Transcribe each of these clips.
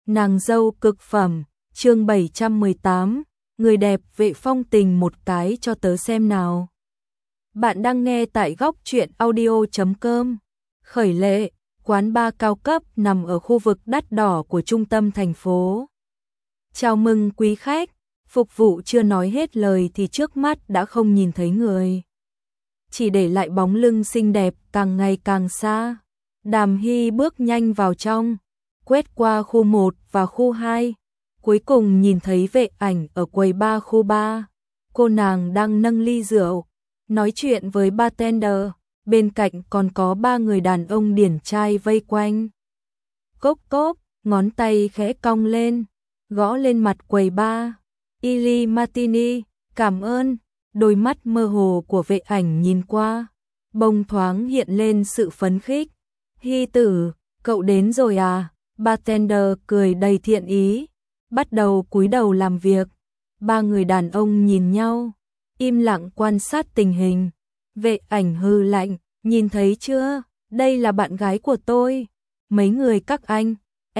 Nàng dâu cực phẩm, chương 718, người đẹp Vệ Phong Tình một cái cho tớ xem nào. Bạn đang nghe tại góc truyện audio.com. Khởi Lệ, quán bar cao cấp nằm ở khu vực đắt đỏ của trung tâm thành phố. Chào mừng quý khách, phục vụ chưa nói hết lời thì trước mắt đã không nhìn thấy người. Chỉ để lại bóng lưng xinh đẹp càng ngày càng xa. Đàm Hy bước nhanh vào trong, quét qua khu 1 và khu 2, cuối cùng nhìn thấy Vệ Ảnh ở quầy bar khu 3. Cô nàng đang nâng ly rượu, nói chuyện với bartender, bên cạnh còn có 3 người đàn ông điển trai vây quanh. Cốc cốc, ngón tay khẽ cong lên, gõ lên mặt quầy bar. Ili Martini, cảm ơn. Đôi mắt mơ hồ của Vệ Ảnh nhìn qua, bỗng thoáng hiện lên sự phấn khích. Hy tử, cậu đến rồi à? Bartender cười đầy thiện ý, bắt đầu cúi đầu làm việc. 3 người đàn ông nhìn nhau, im lặng quan sát tình hình. Vệ Ảnh hừ lạnh, nhìn thấy chưa, đây là bạn gái của tôi. Mấy người các anh,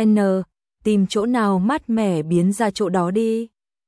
tìm chỗ nào mát mẻ biến ra chỗ đó đi.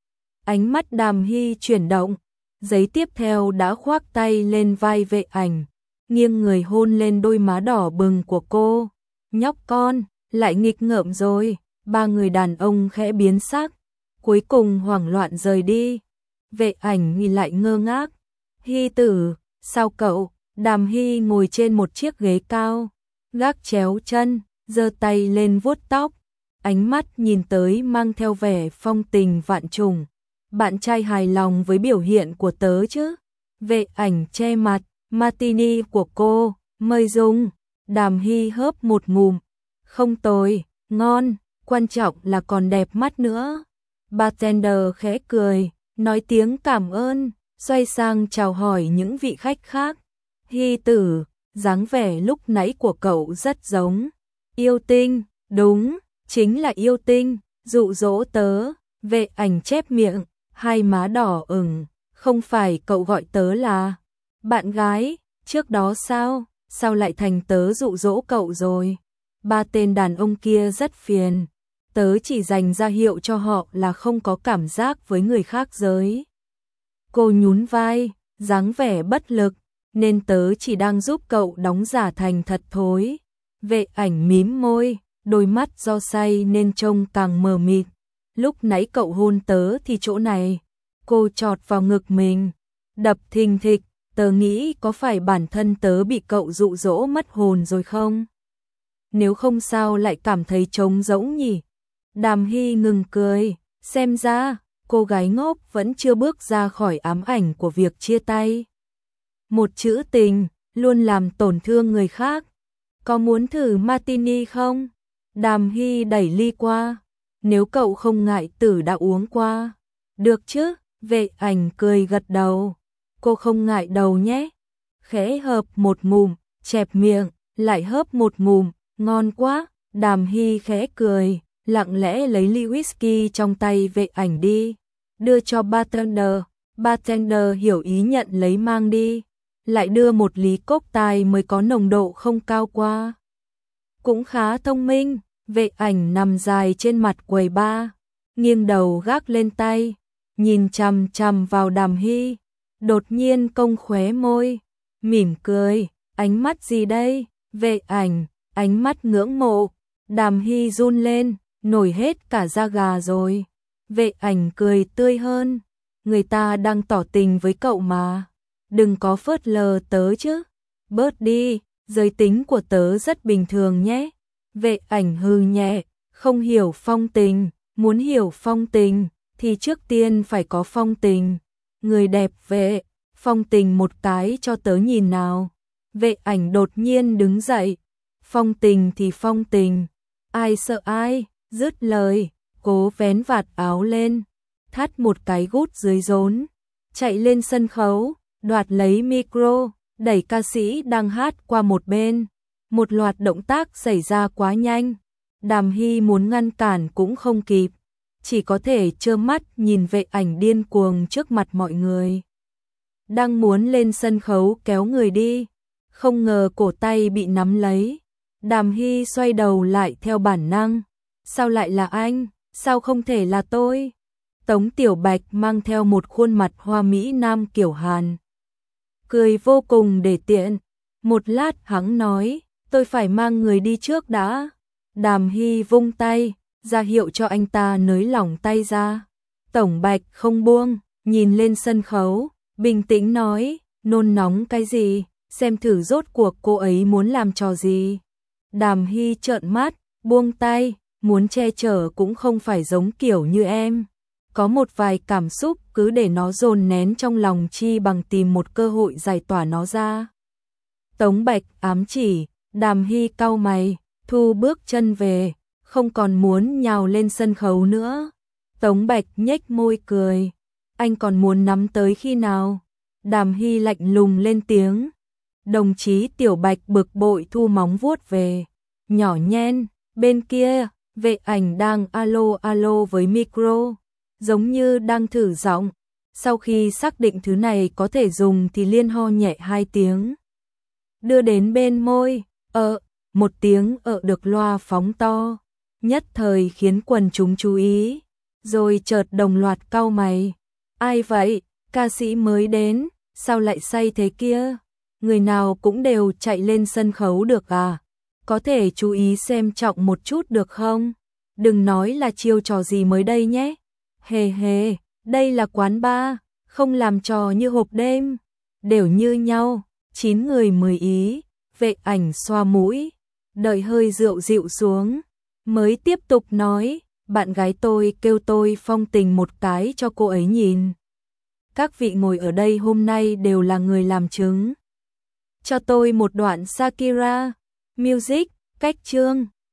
Ánh mắt Đàm Hy chuyển động, giây tiếp theo đã khoác tay lên vai Vệ Ảnh, nghiêng người hôn lên đôi má đỏ bừng của cô. Nhóc con, lại nghịch ngợm rồi. 3 người đàn ông khẽ biến sắc, cuối cùng hoảng loạn rời đi. Vệ Ảnh nhìn lại ngơ ngác. Hy tử, sao cậu? Đàm Hy ngồi trên một chiếc ghế cao, gác chéo chân, giơ tay lên vuốt tóc, ánh mắt nhìn tới mang theo vẻ phong tình vạn trùng. Bạn trai hài lòng với biểu hiện của tớ chứ? Vệ Ảnh che mặt. Martini của cô, mời dùng. Đàm Hy hớp một ngụm. Không tồi, ngon, quan trọng là còn đẹp mắt nữa. Bartender khẽ cười, nói tiếng cảm ơn, xoay sang chào hỏi những vị khách khác. Hy tử, dáng vẻ lúc nãy của cậu rất giống yêu tinh. Đúng, chính là yêu tinh, dụ dỗ tớ. Vệ Ảnh chép miệng, hai má đỏ ửng. Không phải cậu gọi tớ là bạn gái, trước đó sao lại thành tớ dụ dỗ cậu rồi? 3 tên đàn ông kia rất phiền, tớ chỉ dành ra hiệu cho họ là không có cảm giác với người khác giới. Cô nhún vai, dáng vẻ bất lực, nên tớ chỉ đang giúp cậu đóng giả thành thật thôi. Vệ Ảnh mím môi, đôi mắt do say nên trông càng mờ mịt. Lúc nãy cậu hôn tớ thì chỗ này. Cô chọt vào ngực mình, đập thình thịch. Tớ nghĩ có phải bản thân tớ bị cậu dụ dỗ mất hồn rồi không? Nếu không sao lại cảm thấy trống rỗng nhỉ? Đàm Hy ngừng cười, xem ra cô gái ngốc vẫn chưa bước ra khỏi ám ảnh của việc chia tay. Một chữ tình luôn làm tổn thương người khác. Có muốn thử Martini không? Đàm Hy đẩy ly qua. Nếu cậu không ngại tử đã uống qua. Được chứ? Vệ Ảnh cười gật đầu. Cô không ngại đầu nhé. Khẽ hợp một ngụm, chẹp miệng, lại hớp một ngụm, ngon quá. Đàm Hy khẽ cười, lặng lẽ lấy ly whisky trong tay Vệ Ảnh đi, đưa cho bartender. Bartender hiểu ý nhận lấy mang đi, lại đưa một ly cocktail mới có nồng độ không cao qua. Cũng khá thông minh. Vệ Ảnh nằm dài trên mặt quầy bar, nghiêng đầu gác lên tay, nhìn chằm chằm vào Đàm Hy. Đột nhiên cong khóe môi, mỉm cười, ánh mắt gì đây? Vệ Ảnh, ánh mắt ngưỡng mộ. Đàm Hy run lên, nổi hết cả da gà rồi. Vệ Ảnh cười tươi hơn, người ta đang tỏ tình với cậu mà, đừng có phớt lờ tớ chứ. Bớt đi, giới tính của tớ rất bình thường nhé. Vệ Ảnh hừ nhẹ, không hiểu phong tình, muốn hiểu phong tình thì trước tiên phải có phong tình. Người đẹp Vệ, phong tình một cái cho tớ nhìn nào. Vệ Ảnh đột nhiên đứng dậy. Phong tình thì phong tình, ai sợ ai? Dứt lời, cố vén vạt áo lên, thắt một cái gút dưới rốn, chạy lên sân khấu, đoạt lấy micro, đẩy ca sĩ đang hát qua một bên. Một loạt động tác xảy ra quá nhanh, Đàm Hy muốn ngăn cản cũng không kịp, chỉ có thể trơ mắt nhìn Vệ Ảnh điên cuồng trước mặt mọi người. Đang muốn lên sân khấu kéo người đi, không ngờ cổ tay bị nắm lấy. Đàm Hy xoay đầu lại theo bản năng, Sao lại là anh? Sao không thể là tôi? Tống Tiểu Bạch mang theo một khuôn mặt hoa mỹ nam kiểu Hàn. Cười vô cùng để tiện. Một lát hắn nói, tôi phải mang người đi trước đã. Đàm Hy vung tay, ra hiệu cho anh ta nới lỏng tay ra. Tổng Bạch không buông, nhìn lên sân khấu, bình tĩnh nói, nôn nóng cái gì, xem thử rốt cuộc cô ấy muốn làm trò gì. Đàm Hy trợn mắt, buông tay, muốn che chở cũng không phải giống kiểu như em. Có một vài cảm xúc cứ để nó dồn nén trong lòng chi bằng tìm một cơ hội giải tỏa nó ra. Tống Bạch ám chỉ, Đàm Hy cau mày, thu bước chân về, không còn muốn nhào lên sân khấu nữa. Tống Bạch nhếch môi cười, anh còn muốn nắm tới khi nào? Đàm Hy lạnh lùng lên tiếng. Đồng chí Tiểu Bạch bực bội thu móng vuốt về, nhỏ nhen, bên kia, Vệ Ảnh đang alo alo với micro, giống như đang thử giọng. Sau khi xác định thứ này có thể dùng thì liên ho nhẹ 2 tiếng. Đưa đến bên môi, một tiếng được loa phóng to, nhất thời khiến quần chúng chú ý, rồi chợt đồng loạt cau mày. Ai vậy? Ca sĩ mới đến, sao lại say thế kia? Người nào cũng đều chạy lên sân khấu được à? Có thể chú ý xem trọng một chút được không? Đừng nói là chiêu trò gì mới đây nhé. Hề hề, đây là quán bar, không làm trò như hộp đêm. Đều như nhau, 9 người 10 ý. Vệ Ảnh xoa mũi, đợi hơi rượu dịu xuống, mới tiếp tục nói, bạn gái tôi kêu tôi phong tình một cái cho cô ấy nhìn. Các vị ngồi ở đây hôm nay đều là người làm chứng. Cho tôi một đoạn Shakira, music, cách chương.